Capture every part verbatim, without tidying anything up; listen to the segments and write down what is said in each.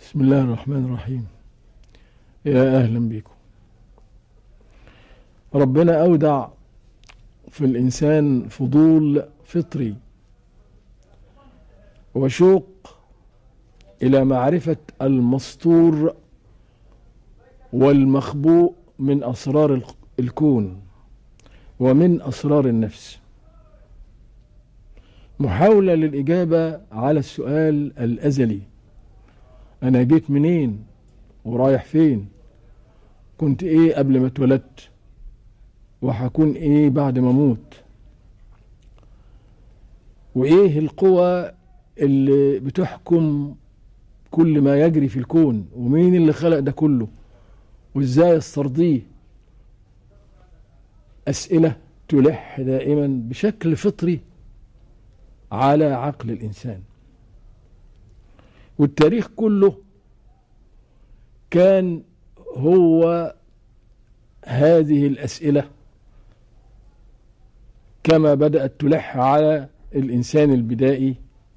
بسم الله الرحمن الرحيم. يا أهلا بكم. ربنا أودع في الإنسان فضول فطري وشوق إلى معرفة المستور والمخبوء من أسرار الكون ومن أسرار النفس، محاولة للإجابة على السؤال الأزلي: أنا جيت منين ورايح فين؟ كنت إيه قبل ما اتولدت؟ وهكون إيه بعد ما أموت؟ وإيه القوى اللي بتحكم كل ما يجري في الكون؟ ومين اللي خلق ده كله؟ وإزاي استرضيه؟ أسئلة تلح دائما بشكل فطري على عقل الإنسان. والتاريخ كله كان هو هذه الأسئلة كما بدأت تلح على الإنسان البدائي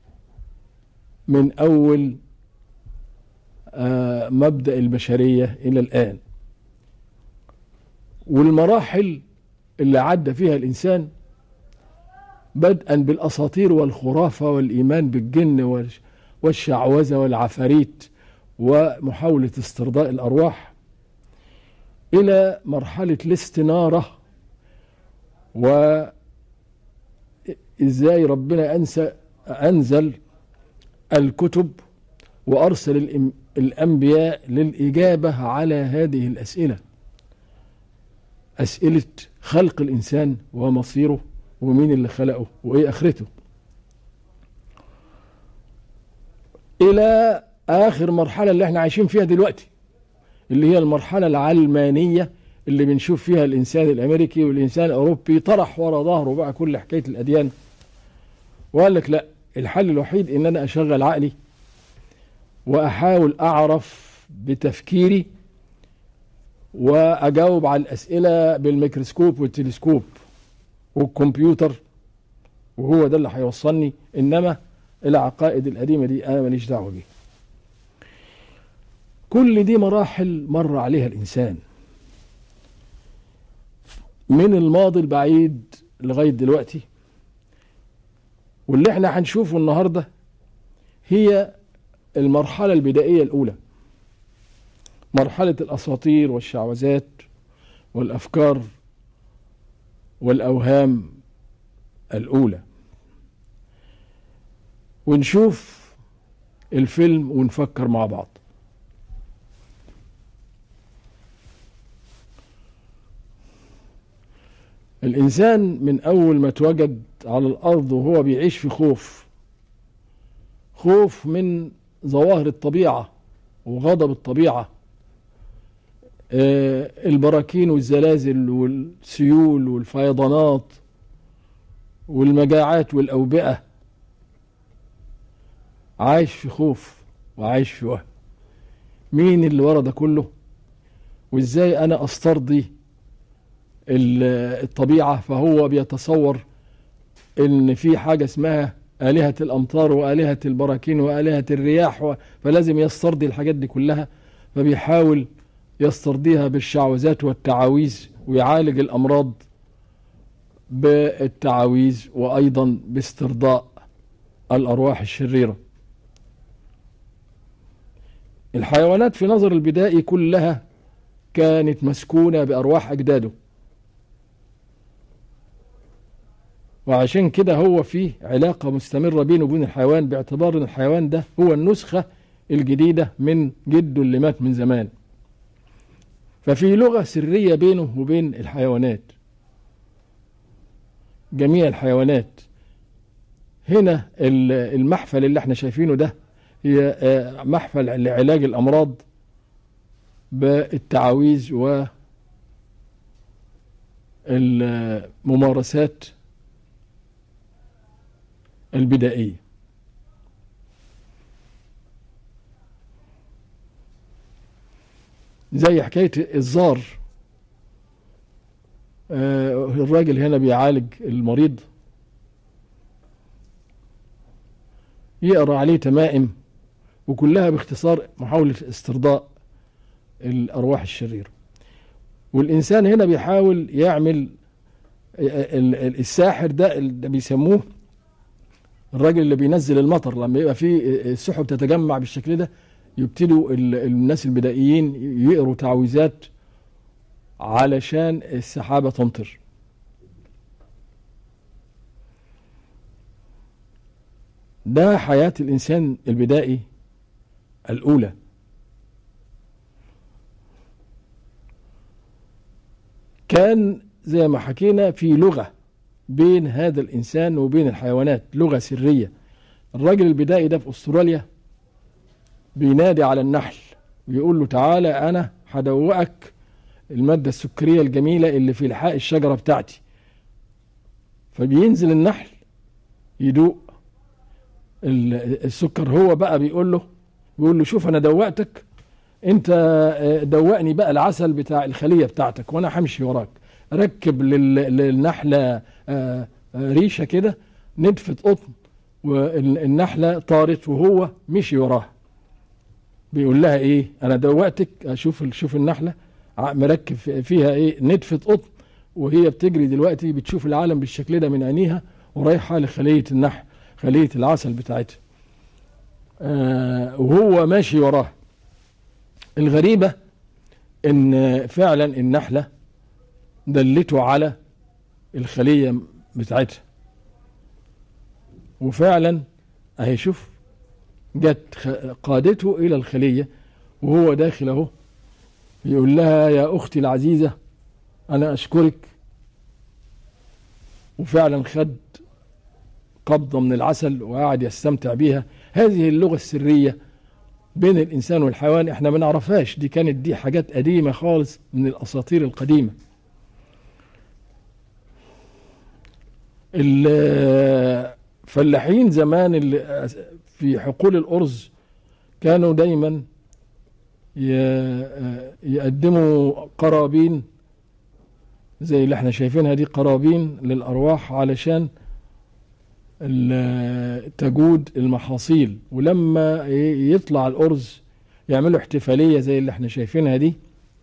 من أول آه مبدأ البشرية إلى الآن. والمراحل اللي عدى فيها الإنسان بدءا بالأساطير والخرافة والإيمان بالجن والشعوذة والعفاريت ومحاولة استرضاء الأرواح، إلى مرحلة الاستنارة، وإزاي ربنا أنسى أنزل الكتب وأرسل الأنبياء للإجابة على هذه الأسئلة، أسئلة خلق الإنسان ومصيره ومين اللي خلقه وإيه آخرته، إلى آخر مرحلة اللي احنا عايشين فيها دلوقتي، اللي هي المرحلة العلمانية اللي بنشوف فيها الإنسان الأمريكي والإنسان الأوروبي طرح ورا ظهره بقى كل حكاية الأديان، وقال لك لا، الحل الوحيد إن أنا أشغل عقلي وأحاول أعرف بتفكيري وأجاوب على الأسئلة بالميكروسكوب والتلسكوب والكمبيوتر، وهو ده اللي هيوصلني. إنما العقائد القديمة دي أنا ماليش دعوة بيها. كل دي مراحل مر عليها الإنسان من الماضي البعيد لغاية دلوقتي، واللي احنا هنشوفه النهاردة هي المرحلة البدائية الأولى، مرحلة الأساطير والشعوذات والأفكار والأوهام الأولى. ونشوف الفيلم ونفكر مع بعض. الإنسان من أول ما اتوجد على الأرض وهو بيعيش في خوف، خوف من ظواهر الطبيعة وغضب الطبيعة، آه البراكين والزلازل والسيول والفيضانات والمجاعات والأوبئة، عايش في خوف وعايش في وهم. مين اللي ورا ده كله؟ وإزاي أنا أسترضي الطبيعة؟ فهو بيتصور إن في حاجة اسمها آلهة الأمطار وآلهة البراكين وآلهة الرياح، فلازم يسترضي الحاجات دي كلها، فبيحاول يسترضيها بالشعوذات والتعاويذ، ويعالج الأمراض بالتعاويذ وأيضا باسترضاء الأرواح الشريرة. الحيوانات في نظر البدائي كلها كانت مسكونة بأرواح أجداده، وعشان كده هو فيه علاقة مستمرة بينه وبين الحيوان، باعتبار ان الحيوان ده هو النسخة الجديدة من جده اللي مات من زمان. ففي لغة سرية بينه وبين الحيوانات، جميع الحيوانات. هنا المحفل اللي احنا شايفينه ده هي محفل لعلاج الأمراض بالتعاويذ والممارسات البدائية. زي حكاية الزار، آه الراجل هنا بيعالج المريض، يقرأ عليه تمائم وكلها باختصار محاولة استرضاء الأرواح الشريرة. والإنسان هنا بيحاول يعمل الساحر ده اللي بيسموه الراجل اللي بينزل المطر. لما يبقى فيه السحب تتجمع بالشكل ده يبتدوا الناس البدائيين يقروا تعويذات علشان السحابة تمطر. ده حياة الإنسان البدائي الأولى. كان زي ما حكينا في لغة بين هذا الإنسان وبين الحيوانات، لغة سرية. الراجل البدائي ده في أستراليا بينادي على النحل ويقول له تعالى أنا هدوقك المادة السكرية الجميلة اللي في لحاء الشجرة بتاعتي. فبينزل النحل يدوق السكر. هو بقى بيقول له بيقول له شوف أنا دوقتك، أنت دوقني بقى العسل بتاع الخلية بتاعتك وأنا همشي وراك. ركب للنحلة ريشة كده ندفة قطن والنحلة طارت وهو مشي وراها. بيقول لها ايه انا دوقتك. اشوف شوف النحلة مركب فيها ايه ندفة قطن وهي بتجري دلوقتي بتشوف العالم بالشكل ده من عينيها ورايحة لخلية النحل خلية العسل بتاعتها آه وهو ماشي وراها. الغريبة ان فعلا النحلة دلته على الخلية بتاعتها وفعلا اهي شوف جت قادته الى الخلية وهو داخل اهو يقول لها يا اختي العزيزة انا اشكرك. وفعلا خد قبضة من العسل وقعد يستمتع بيها. هذه اللغة السرية بين الانسان والحيوان احنا ما نعرفهاش، دي كانت دي حاجات قديمة خالص من الاساطير القديمة. الفلاحين زمان اللي في حقول الأرز كانوا دايما يقدموا قرابين زي اللي احنا شايفينها دي، قرابين للأرواح علشان تجود المحاصيل. ولما يطلع الأرز يعملوا احتفالية زي اللي احنا شايفينها دي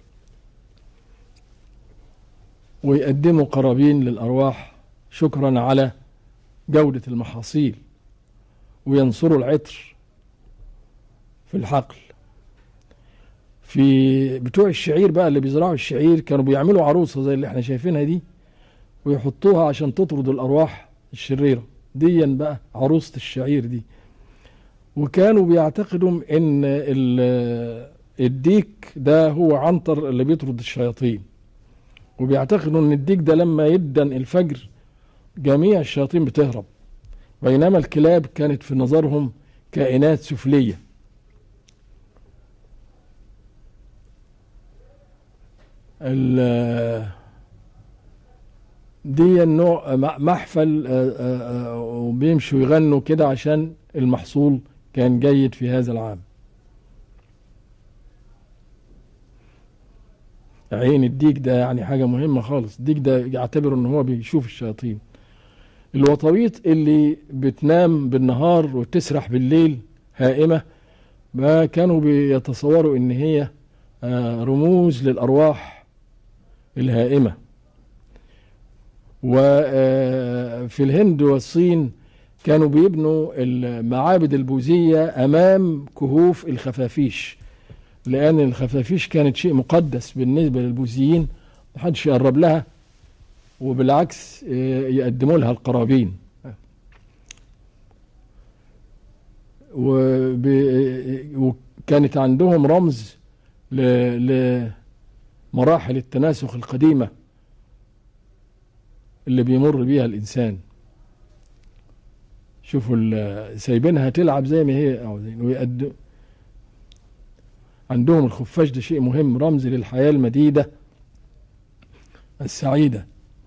ويقدموا قرابين للأرواح شكرا على جودة المحاصيل وينصروا العطر في الحقل. في بتوع الشعير بقى اللي بيزرعوا الشعير كانوا بيعملوا عروسة زي اللي احنا شايفينها دي ويحطوها عشان تطرد الأرواح الشريرة ديا بقى عروسة الشعير دي. وكانوا بيعتقدوا ان الديك ده هو عنتر اللي بيطرد الشياطين، وبيعتقدوا ان الديك ده لما يدن الفجر جميع الشياطين بتهرب، بينما الكلاب كانت في نظرهم كائنات سفلية. دي النوع محفل وبيمشوا يغنوا كده عشان المحصول كان جيد في هذا العام. عين الديك ده يعني حاجة مهمة خالص. الديك ده يعتبر ان هو بيشوف الشياطين. الوطويط اللي بتنام بالنهار وتسرح بالليل هائمة ما كانوا بيتصوروا ان هي رموز للأرواح الهائمة. وفي الهند والصين كانوا بيبنوا المعابد البوذية أمام كهوف الخفافيش، لأن الخفافيش كانت شيء مقدس بالنسبة للبوذيين، محدش يقرب لها، وبالعكس يقدموا لها القرابين. وكانت عندهم رمز لمراحل التناسخ القديمة اللي بيمر بيها الإنسان. شوفوا سايبينها تلعب زي ما هي ويقدم. عندهم الخفاش ده شيء مهم، رمز للحياة المديدة السعيدة.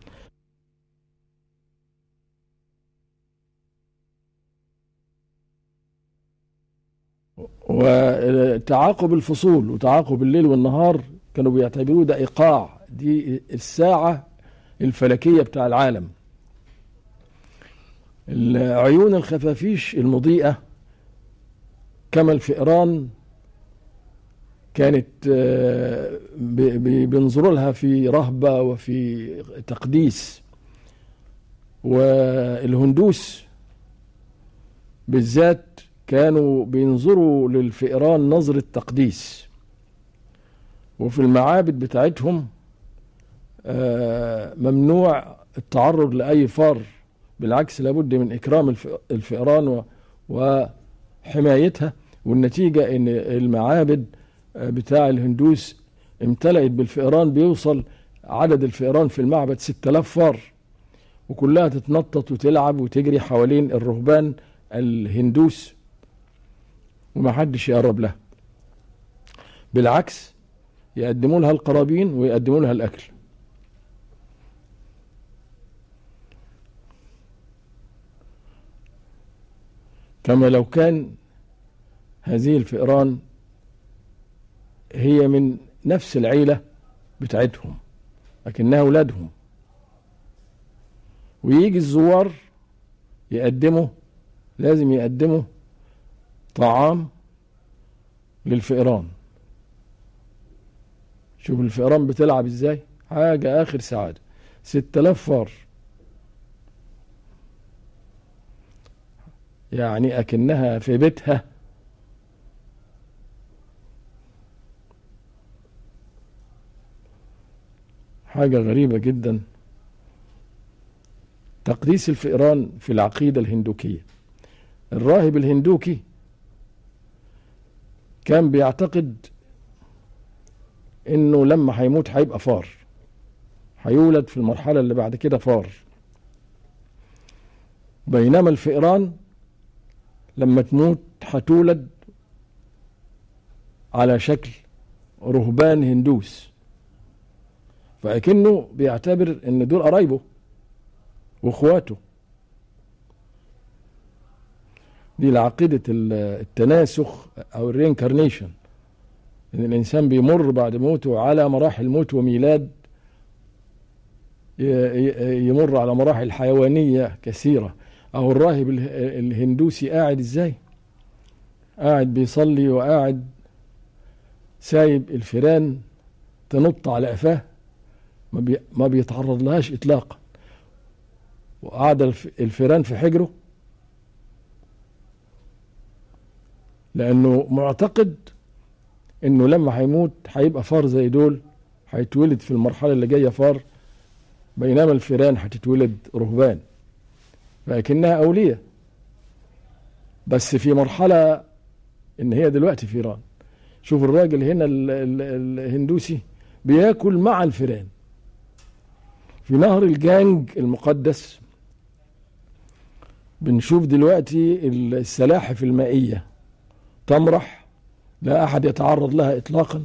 وتعاقب الفصول وتعاقب الليل والنهار كانوا بيعتبروه ده إيقاع، دي الساعة الفلكية بتاع العالم. عيون الخفافيش المضيئة كما الفئران كانت بينظروا لها في رهبة وفي تقديس، والهندوس بالذات كانوا بينظروا للفئران نظرة تقديس، وفي المعابد بتاعتهم ممنوع التعرض لأي فار، بالعكس لابد من إكرام الفئران وحمايتها. والنتيجة إن المعابد بتاع الهندوس امتلأت بالفئران، بيوصل عدد الفئران في المعبد ستة آلاف فار، وكلها تتنطط وتلعب وتجري حوالين الرهبان الهندوس ومحدش يقرب لها، بالعكس يقدموا لها القرابين ويقدموا لها الأكل. كما لو كان هذه الفئران هي من نفس العيلة بتاعتهم لكنها أولادهم، ويجي الزوار يقدموا، لازم يقدموا طعام للفئران. شوف الفئران بتلعب ازاي، حاجة آخر سعادة. ستة آلاف فار، يعني أكنها في بيتها. حاجة غريبة جدا. تقديس الفئران في العقيدة الهندوكية. الراهب الهندوكي كان بيعتقد انه لما هيموت هيبقى فار، هيولد في المرحلة اللي بعد كده فار، بينما الفئران لما تموت هتولد على شكل رهبان هندوس، فأكنه بيعتبر ان دول قرايبه واخواته. دي العقيدة التناسخ او الرينكارنيشن، ان الانسان بيمر بعد موته على مراحل موت وميلاد، يمر على مراحل حيوانية كثيرة. او الراهب الهندوسي قاعد ازاي، قاعد بيصلي وقاعد سايب الفيران تنط على قفاه، ما بيتعرض لهاش اطلاقا، وقعد الفيران في حجره لانه معتقد انه لما هيموت هيبقى فار زي دول، هيتولد في المرحلة اللي جاية فار، بينما الفيران هتتولد رهبان، فلكنها أولية بس في مرحلة ان هي دلوقتي فيران. شوف الراجل هنا الهندوسي بياكل مع الفيران في نهر الجانج المقدس. بنشوف دلوقتي السلاحف المائية تمرح، لا أحد يتعرض لها إطلاقا.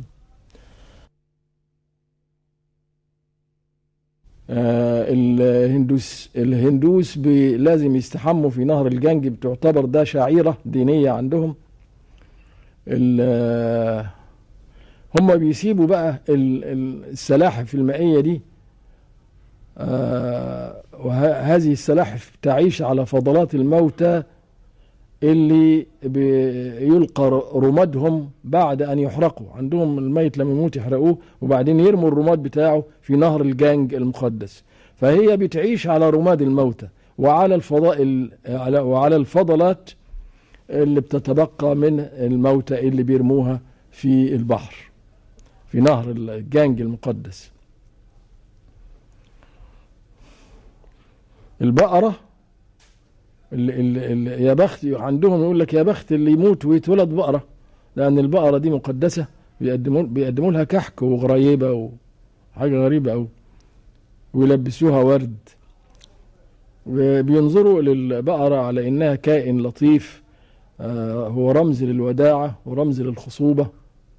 آه الهندوس الهندوس لازم يستحموا في نهر الجانج، بتعتبر ده شعيرة دينية عندهم. هم بيسيبوا بقى السلاحف المائية دي، آه وهذه السلاحف تعيش على فضلات الموتى اللي بيلقى رمادهم بعد أن يحرقوا. عندهم الميت لما يموت يحرقوه وبعدين يرموا الرماد بتاعه في نهر الجانج المقدس، فهي بتعيش على رماد الموتى وعلى الفضاء وعلى الفضلات اللي بتتبقى من الموتى اللي بيرموها في البحر في نهر الجانج المقدس. البقرة اللي اللي يا بخت عندهم، يقول لك يا بخت اللي يموت ويتولد بقرة، لأن البقرة دي مقدسة، بيقدموا بيقدموا لها كحك وغريبة وحاجة غريبة أوي، ويلبسوها ورد، وبينظروا للبقرة على إنها كائن لطيف، آه هو رمز للوداعة ورمز للخصوبة،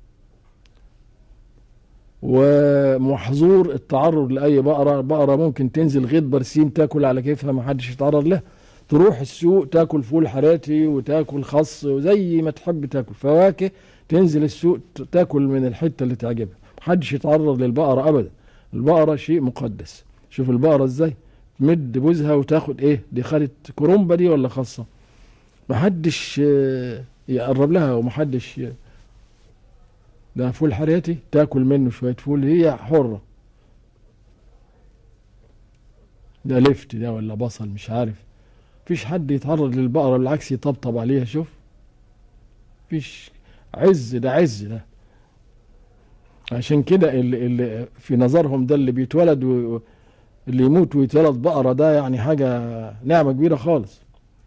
ومحظور التعرض لأي بقرة. بقرة ممكن تنزل غيط برسيم تاكل على كيفها، ما حدش يتعرض لها، تروح السوق تاكل فول حراتي وتاكل خص وزي ما تحب تاكل فواكه، تنزل السوق تاكل من الحتة اللي تعجبها، ما حدش يتعرض للبقرة أبدا. البقرة شيء مقدس. شوف البقرة ازاي تمد بوزها وتاخد ايه، دي خدت كرومبة دي ولا خاصة، ما حدش يقرب لها ومحدش ي... ده فول حريتي تاكل منه شوية فول، هي حرة. ده لفت ده ولا بصل مش عارف. مفيش حد يتعرض للبقرة، بالعكس يطبطب عليها. شوف، مفيش عز، ده عز ده. عشان كده اللي, اللي في نظرهم ده اللي بيتولد و... اللي يموت ويتولد بقرة ده يعني حاجة نعمة كبيرة خالص.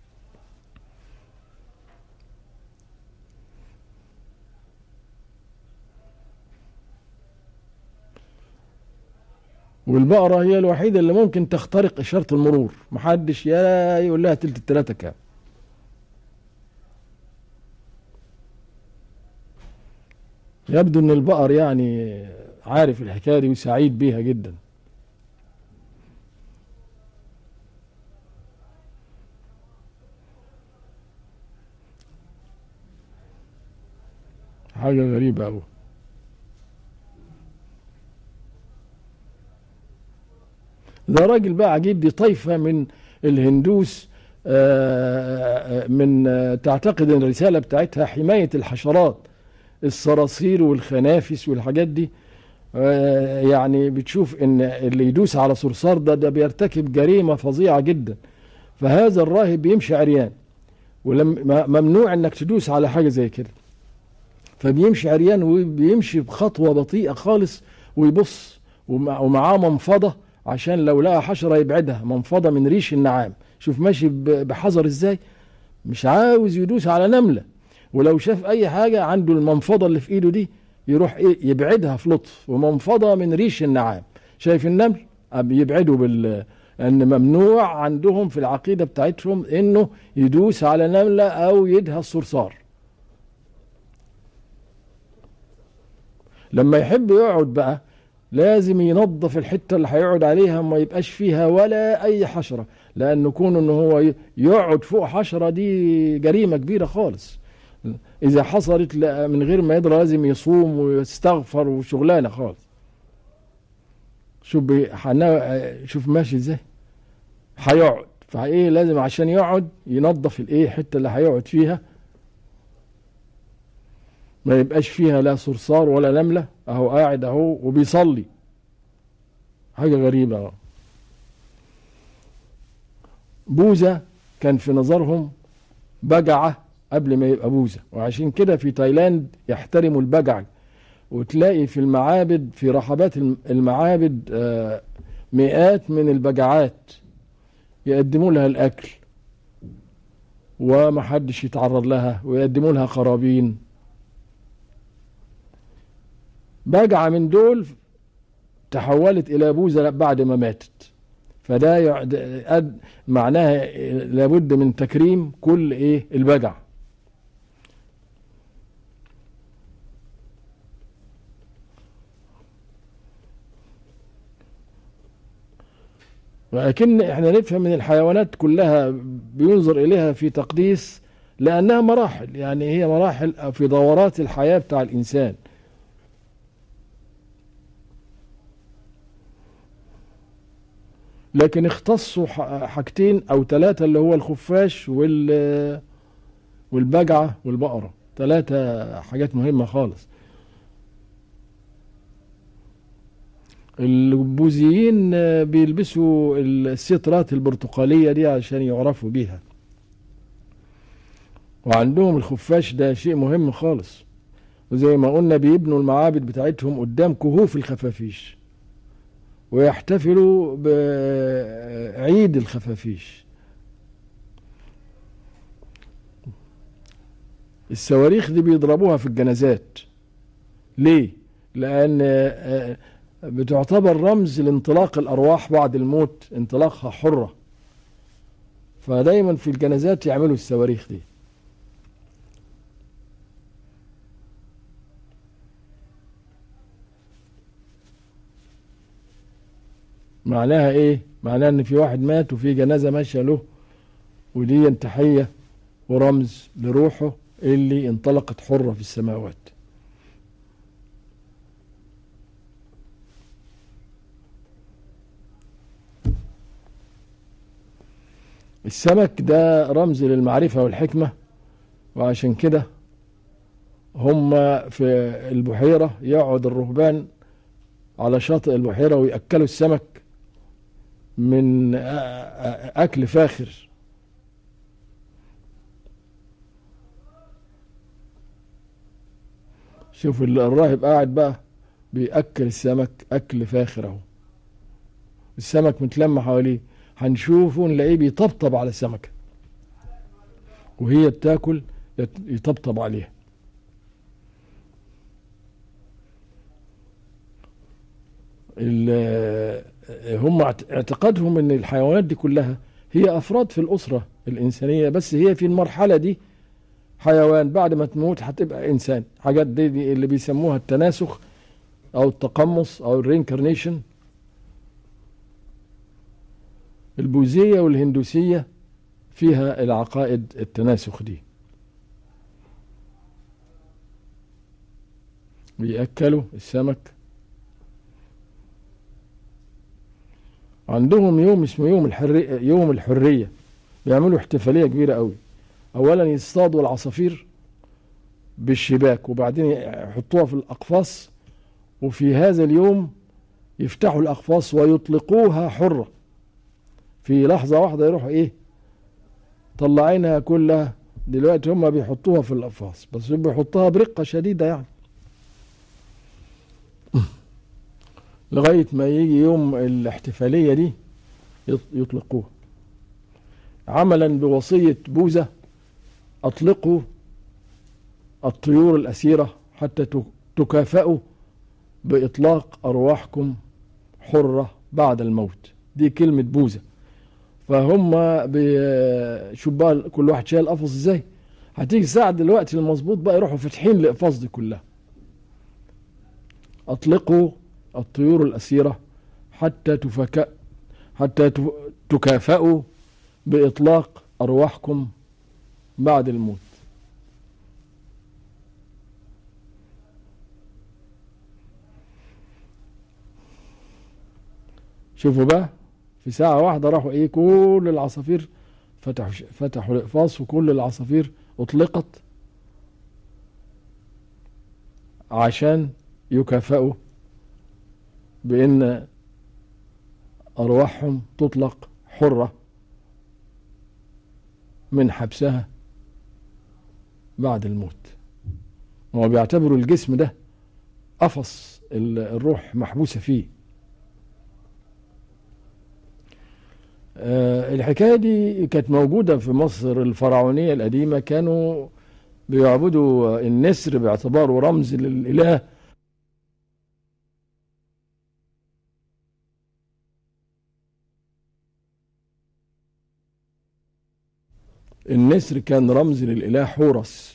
والبقرة هي الوحيدة اللي ممكن تخترق إشارة المرور، محدش يا يقول لها تلت التلاتة كام. يبدو ان البقر يعني عارف الحكاية دي وسعيد بيها جدا. حاجة غريبة أوي. ده راجل بقى عجيب، دي طائفة من الهندوس آه، من آه، تعتقد ان الرسالة بتاعتها حماية الحشرات، الصراصير والخنافس والحاجات دي. آه، يعني بتشوف ان اللي يدوس على صرصار ده ده بيرتكب جريمة فظيعة جدا. فهذا الراهب بيمشي عريان، وممنوع انك تدوس على حاجة زي كده. فبيمشي عريان وبيمشي بخطوة بطيئة خالص ويبص، ومع- ومعاه منفضة عشان لو لقى حشرة يبعدها، منفضة من ريش النعام. شوف ماشي ب- بحذر ازاي، مش عاوز يدوس على نملة. ولو شاف اي حاجة عنده المنفضة اللي في ايده دي يروح ايه يبعدها في لطف، ومنفضة من ريش النعام. شايف النمل أم يبعدوا بال ان ممنوع عندهم في العقيدة بتاعتهم انه يدوس على نملة او يدهى الصرصار. لما يحب يقعد بقى لازم ينظف الحتة اللي هيقعد عليها، ما يبقاش فيها ولا اي حشرة، لان كونه ان هو ي- يقعد فوق حشرة دي جريمة كبيرة خالص. اذا حصلت لا- من غير ما يدرى لازم يصوم ويستغفر وشغلانة خالص. شوف بي- حنا- شوف ماشي ازاي، هيقعد فايه لازم عشان يقعد ينظف الايه الحتة اللي هيقعد فيها، ما يبقاش فيها لا صرصار ولا نملة. اهو قاعد اهو وبيصلي. حاجة غريبة. بوذا كان في نظرهم بجعة قبل ما يبقى بوذا، وعشان كده في تايلاند يحترموا البجع. وتلاقي في المعابد، في رحبات الم- المعابد آه، مئات من البجعات يقدموا لها الأكل ومحدش يتعرض لها، ويقدموا لها قرابين. بجعة من دول تحولت إلى بوذا بعد ما ماتت. فده يعد- أد- معناها لابد من تكريم كل ايه البجع. ولكن احنا نفهم من الحيوانات كلها بينظر اليها في تقديس، لانها مراحل، يعني هي مراحل في دورات الحياة بتاع الانسان. لكن اختصوا ح- حاجتين او ثلاثة، اللي هو الخفاش وال والبجعة والبقرة، ثلاثة حاجات مهمة خالص. البوذيين آه، بيلبسوا السترات البرتقالية دي عشان يعرفوا بيها. وعندهم الخفاش ده شيء مهم خالص. وزي ما قلنا بيبنوا المعابد بتاعتهم قدام كهوف الخفافيش، ويحتفلوا بعيد الخفافيش. الصواريخ دي بيضربوها في الجنازات. ليه؟ لأن آه، بتعتبر رمز لانطلاق الأرواح بعد الموت، انطلاقها حرة. فدايما في الجنازات يعملوا الصواريخ دي. معناها ايه؟ معناها ان في واحد مات وفي جنازة ماشية له، ودي تحية ورمز لروحه اللي انطلقت حرة في السماوات. السمك ده رمز للمعرفة والحكمة، وعشان كده هم في البحيرة يقعد الرهبان على شاطئ البحيرة ويأكلوا السمك من أكل فاخر. شوف الراهب قاعد بقى بيأكل السمك أكل فاخر اهو، السمك متلم حواليه، هنشوفه نلاقيه بيطبطب على السمكة وهي بتاكل يطبطب عليها. هم اعتقادهم ان الحيوانات دي كلها هي افراد في الاسرة الانسانية، بس هي في المرحلة دي حيوان، بعد ما تموت هتبقى انسان. حاجات دي, دي اللي بيسموها التناسخ او التقمص او الرينكارنيشن. البوذية والهندوسية فيها العقائد التناسخ دي، بيأكلوا السمك. عندهم يوم اسمه يوم الحرية، يوم الحرية، بيعملوا احتفالية كبيرة قوي. اولا يصطادوا العصافير بالشباك وبعدين يحطوها في الاقفاص، وفي هذا اليوم يفتحوا الاقفاص ويطلقوها حرة في لحظة واحدة، يروحوا ايه طلعينها كلها. دلوقتي هم بيحطوها في الاقفاص بس بيحطوها برقة شديدة يعني، لغاية ما يجي يوم الاحتفالية دي يطلقوها، عملا بوصية بوذا: أطلقوا الطيور الأسيرة حتى تكافئوا بإطلاق أرواحكم حرة بعد الموت. دي كلمة بوذا. فهم شوف بقى كل واحد شايل قفص ازاي. هتيجي ساعة دلوقتي المظبوط بقى يروحوا فاتحين الأقفاص دي كلها: أطلقوا الطيور الأسيرة حتى تفكأ حتى تكافئوا بإطلاق أرواحكم بعد الموت. شوفوا بقى في ساعة واحدة راحوا ايه كل العصافير فتحوا فتحوا الأقفاص وكل العصافير أطلقت عشان يكافئوا بأن أرواحهم تطلق حرة من حبسها بعد الموت. هو بيعتبروا الجسم ده قفص الروح محبوسة فيه. أه الحكاية دي كانت موجودة في مصر الفرعونية القديمة، كانوا بيعبدوا النسر باعتباره رمز للإله. النسر كان رمز للإله حورس،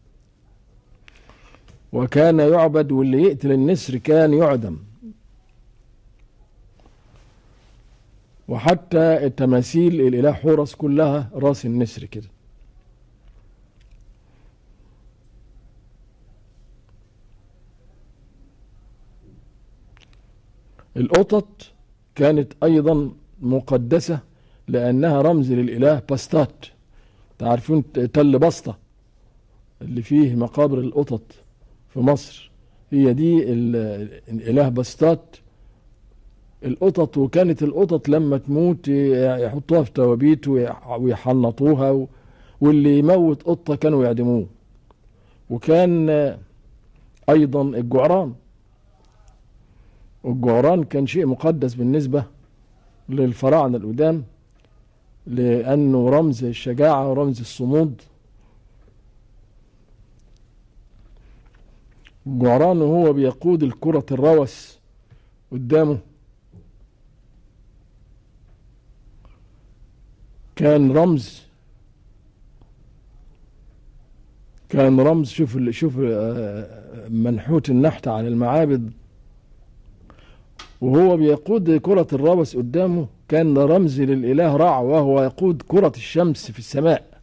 وكان يعبد، واللي يقتل النسر كان يعدم. وحتى التماثيل الإله حورس كلها راس النسر كده. القطط كانت أيضا مقدسة لأنها رمز للإله باستات. تعرفون تل بسطة اللي فيه مقابر القطط في مصر، هي دي الإله باستات القطط. وكانت القطط لما تموت يحطوها في توابيت ويحنطوها، واللي يموت قطة كانوا يعدموه. وكان أيضا الجعران، والجعران كان شيء مقدس بالنسبة للفراعنة القدام، لأنه رمز الشجاعة ورمز الصمود. الجعران وهو بيقود الكرة الروس قدامه كان رمز كان رمز شوف شوف منحوت النحت على المعابد، وهو بيقود كرة الروس قدامه كان رمز للإله رع، وهو يقود كرة الشمس في السماء.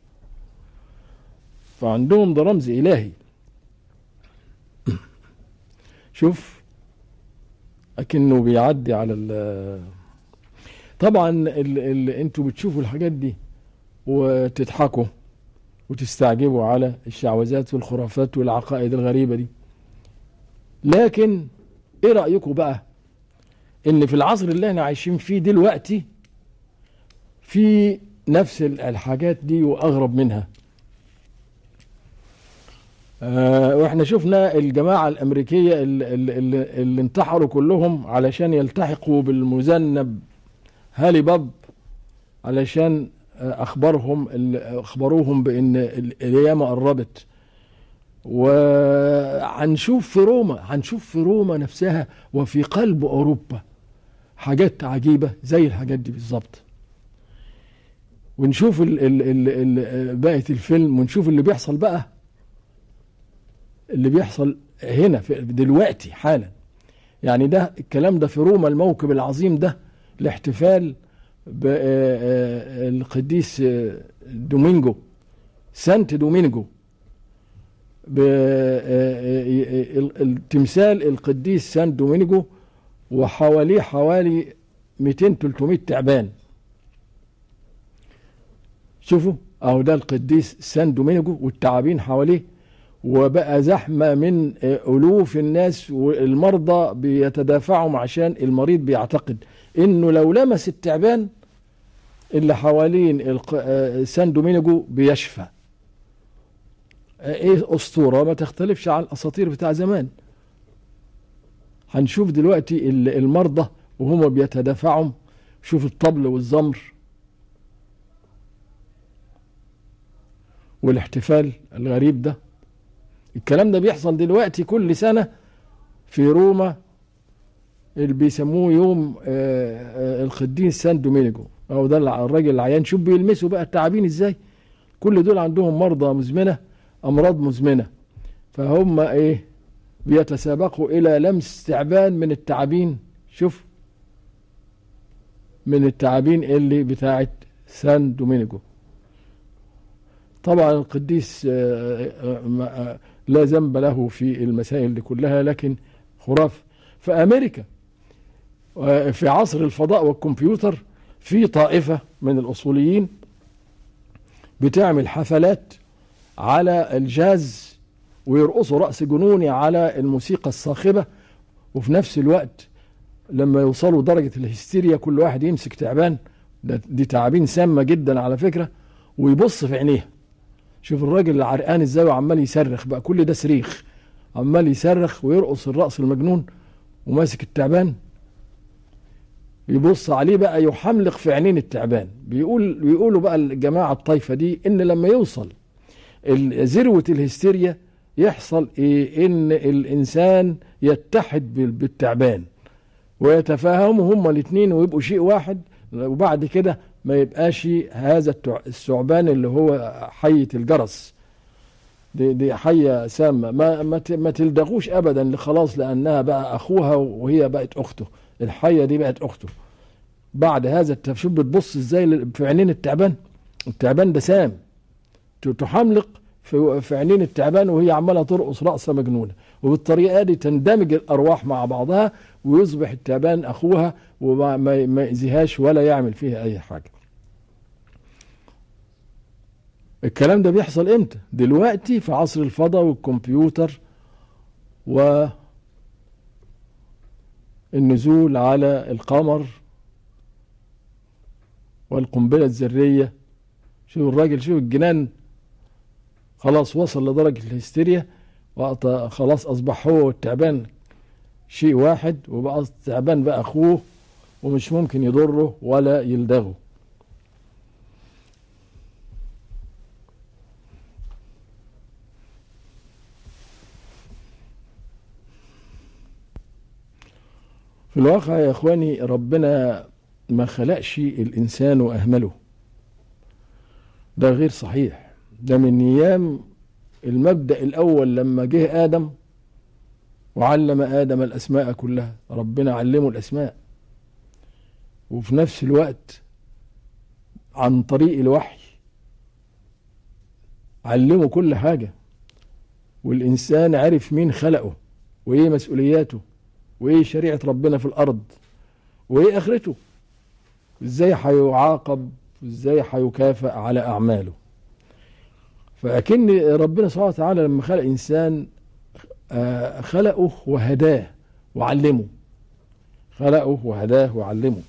فعندهم ده رمز إلهي. شوف أكنه بيعدي على ال طبعا ال ال انتوا بتشوفوا الحاجات دي وتضحكوا، وتستعجبوا على الشعوذات والخرافات والعقائد الغريبة دي. لكن ايه رأيكم بقى ان في العصر اللي احنا عايشين فيه دلوقتي في نفس الحاجات دي واغرب منها؟ آه واحنا شفنا الجماعة الامريكية اللي, اللي, اللي انتحروا كلهم علشان يلتحقوا بالمذنب هالي باب، علشان اخبرهم اخبروهم بان القيامة قربت. وهنشوف في روما هنشوف في روما نفسها وفي قلب اوروبا حاجات عجيبة زي الحاجات دي بالظبط. ونشوف ال ال ال ال بقية الفيلم، ونشوف اللي بيحصل بقى اللي بيحصل هنا في دلوقتي حالا. يعني ده الكلام ده في روما، الموكب العظيم ده الاحتفال بالقديس دومينجو، سانت دومينجو، التمثال القديس سانت دومينجو، وحواليه حوالي مئتين ثلاثمائة تعبان. شوفوا اهو ده القديس سان دومينجو والتعابين حواليه، وبقى زحمة من ألوف الناس، والمرضى بيتدافعوا عشان المريض بيعتقد انه لو لمس التعبان اللي حوالين سان دومينجو بيشفى. ايه اسطورة ما تختلفش عن الاساطير بتاع زمان. هنشوف دلوقتي المرضى وهم بيتدافعوا، شوف الطبل والزمر والاحتفال الغريب ده. الكلام ده بيحصل دلوقتي كل سنة في روما، اللي بيسموه يوم القديس سان دومينجو، او ده الراجل العيان. شوف بيلمسوا بقى التعابين ازاي. كل دول عندهم مرضى مزمنة، امراض مزمنة، فهم ايه بيتسابقوا الى لمس تعبان من التعابين. شوف من التعابين اللي بتاعت سان دومينجو. طبعا القديس لا ذنب له في المسائل دي كلها، لكن خرافة. في أمريكا في عصر الفضاء والكمبيوتر في طائفة من الأصوليين بتعمل حفلات على الجاز، ويرقصوا رقص جنوني على الموسيقى الصاخبة، وفي نفس الوقت لما يوصلوا درجة الهستيريا كل واحد يمسك تعبان، دي تعابين سامة جدا على فكرة، ويبص في عينيها. شوف الراجل العرقان ازاي وعمال يصرخ بقى، كل ده صريخ، عمال يصرخ ويرقص الرقص المجنون وماسك التعبان، يبص عليه بقى يحملق في عينين التعبان. بيقول بيقولوا بقى الجماعة الطائفة دي ان لما يوصل ذروة الهستيريا يحصل ايه؟ ان الانسان يتحد بالتعبان ويتفاهموا هما الاثنين ويبقوا شيء واحد، وبعد كده ما يبقاش هذا الثعبان اللي هو حية الجرس، دي, دي حية سامة، ما, ما, ما تلدغوش ابدا خلاص، لانها بقى اخوها وهي بقت اخته. الحية دي بقت اخته بعد هذا. شوف بتبص ازاي في عينين التعبان، التعبان ده سام، تحملق في, في عينين التعبان وهي عمالة ترقص رقصة مجنونة، وبالطريقة دي تندمج الارواح مع بعضها ويصبح التعبان اخوها وما يأذيهاش ولا يعمل فيها اي حاجة. الكلام ده بيحصل امتى؟ دلوقتي في عصر الفضاء والكمبيوتر والنزول على القمر والقنبلة الذرية. شوف الراجل، شوف الجنان، خلاص وصل لدرجة الهستيريا، خلاص اصبح هو والتعبان شيء واحد، وبقى التعبان بقى اخوه ومش ممكن يضره ولا يلدغه. في الواقع يا اخواني ربنا ما خلقش الانسان واهمله، ده غير صحيح. ده من ايام المبدأ الاول لما جه ادم وعلم ادم الاسماء كلها، ربنا علمه الاسماء، وفي نفس الوقت عن طريق الوحي علمه كل حاجة، والإنسان عرف مين خلقه وإيه مسؤولياته وإيه شريعة ربنا في الأرض وإيه آخرته، إزاي هيعاقب وإزاي هيكافئ على أعماله. فأكن ربنا سبحانه وتعالى لما خلق إنسان خلقه وهداه وعلمه، خلقه وهداه وعلمه.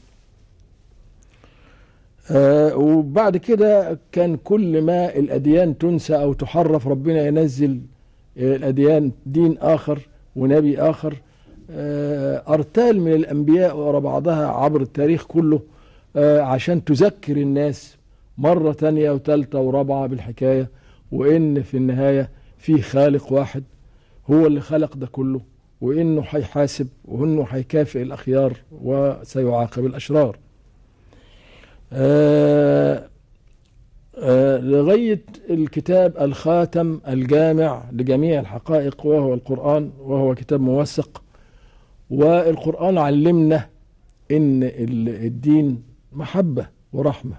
وبعد كده كان كل ما الأديان تنسى أو تحرف ربنا ينزل الأديان دين آخر ونبي آخر، أرتال من الأنبياء ورا بعضها عبر التاريخ كله عشان تذكر الناس مرة تانية وثالثة ورابعة بالحكاية، وإن في النهاية في خالق واحد هو اللي خلق ده كله، وإنه هيحاسب، وإنه هيكافئ الأخيار وسيعاقب الأشرار. آآ آآ لغاية الكتاب الخاتم الجامع لجميع الحقائق وهو القرآن، وهو كتاب موثق. والقرآن علمنا إن الدين محبة ورحمة،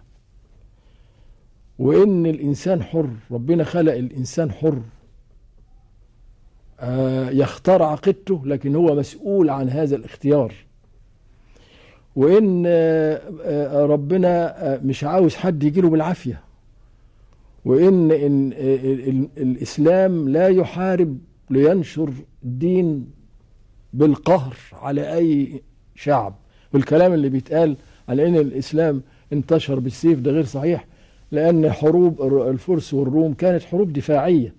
وإن الإنسان حر، ربنا خلق الإنسان حر يختار عقيدته، لكن هو مسؤول عن هذا الاختيار. وإن ربنا مش عاوز حد يجيله بالعافية، وإن إن الإسلام لا يحارب لينشر دين بالقهر على أي شعب. والكلام اللي بيتقال على إن الإسلام انتشر بالسيف ده غير صحيح، لأن حروب الفرس والروم كانت حروب دفاعية،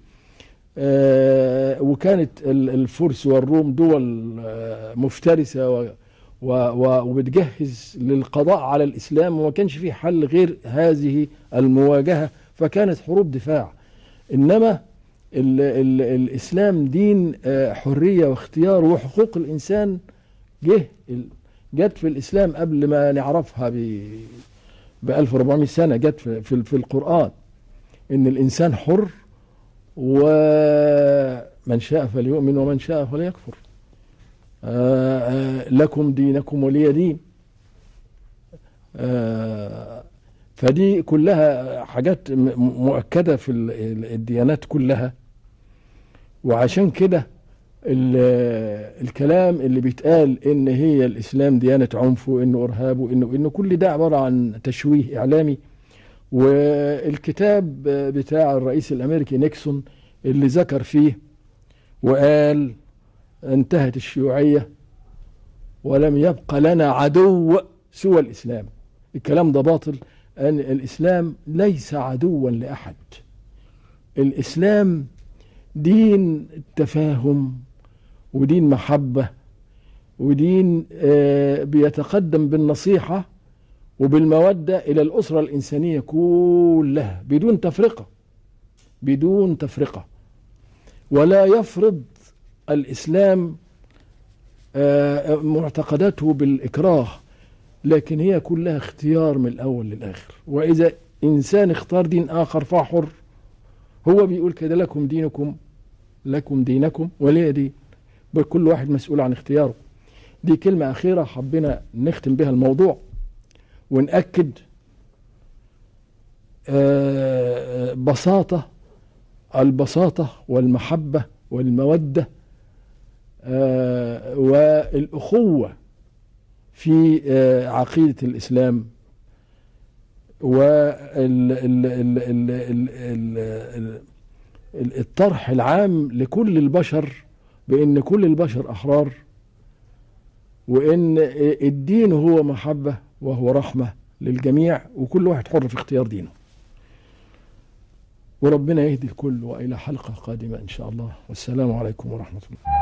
وكانت الفرس والروم دول مفترسة وبتجهز للقضاء على الإسلام، وما كانش فيه حل غير هذه المواجهة، فكانت حروب دفاع. إنما ال ال الإسلام دين حرية واختيار وحقوق الإنسان. جه جت في الإسلام قبل ما نعرفها ب ألف وأربعمائة سنة، جت في, في, في القرآن إن الإنسان حر، ومن شاء فليؤمن ومن شاء فليكفر، آآ آآ لكم دينكم ولي دين. فدي كلها حاجات مؤكدة في الديانات كلها. وعشان كده الكلام اللي بيتقال ان هي الاسلام ديانة عنف وانه ارهاب وانه انه كل ده عبارة عن تشويه اعلامي. والكتاب بتاع الرئيس الامريكي نيكسون اللي ذكر فيه وقال انتهت الشيوعية ولم يبقى لنا عدو سوى الإسلام، الكلام ده باطل. أن الإسلام ليس عدوا لأحد، الإسلام دين تفاهم ودين محبة ودين بيتقدم بالنصيحة وبالمودة إلى الأسرة الإنسانية كلها بدون تفرقة، بدون تفرقة. ولا يفرض الإسلام معتقداته بالإكراه، لكن هي كلها اختيار من الأول للآخر. وإذا إنسان اختار دين آخر فحر، هو بيقول كده لكم دينكم لكم دينكم ولي دين، كل واحد مسؤول عن اختياره. دي كلمة أخيرة حبينا نختم بها الموضوع ونأكد بساطة البساطة والمحبة والمودة والأخوة في عقيدة الإسلام، والطرح العام لكل البشر بأن كل البشر أحرار، وأن الدين هو محبة وهو رحمة للجميع، وكل واحد حر في اختيار دينه. وربنا يهدي الكل، وإلى حلقة قادمة إن شاء الله، والسلام عليكم ورحمة الله.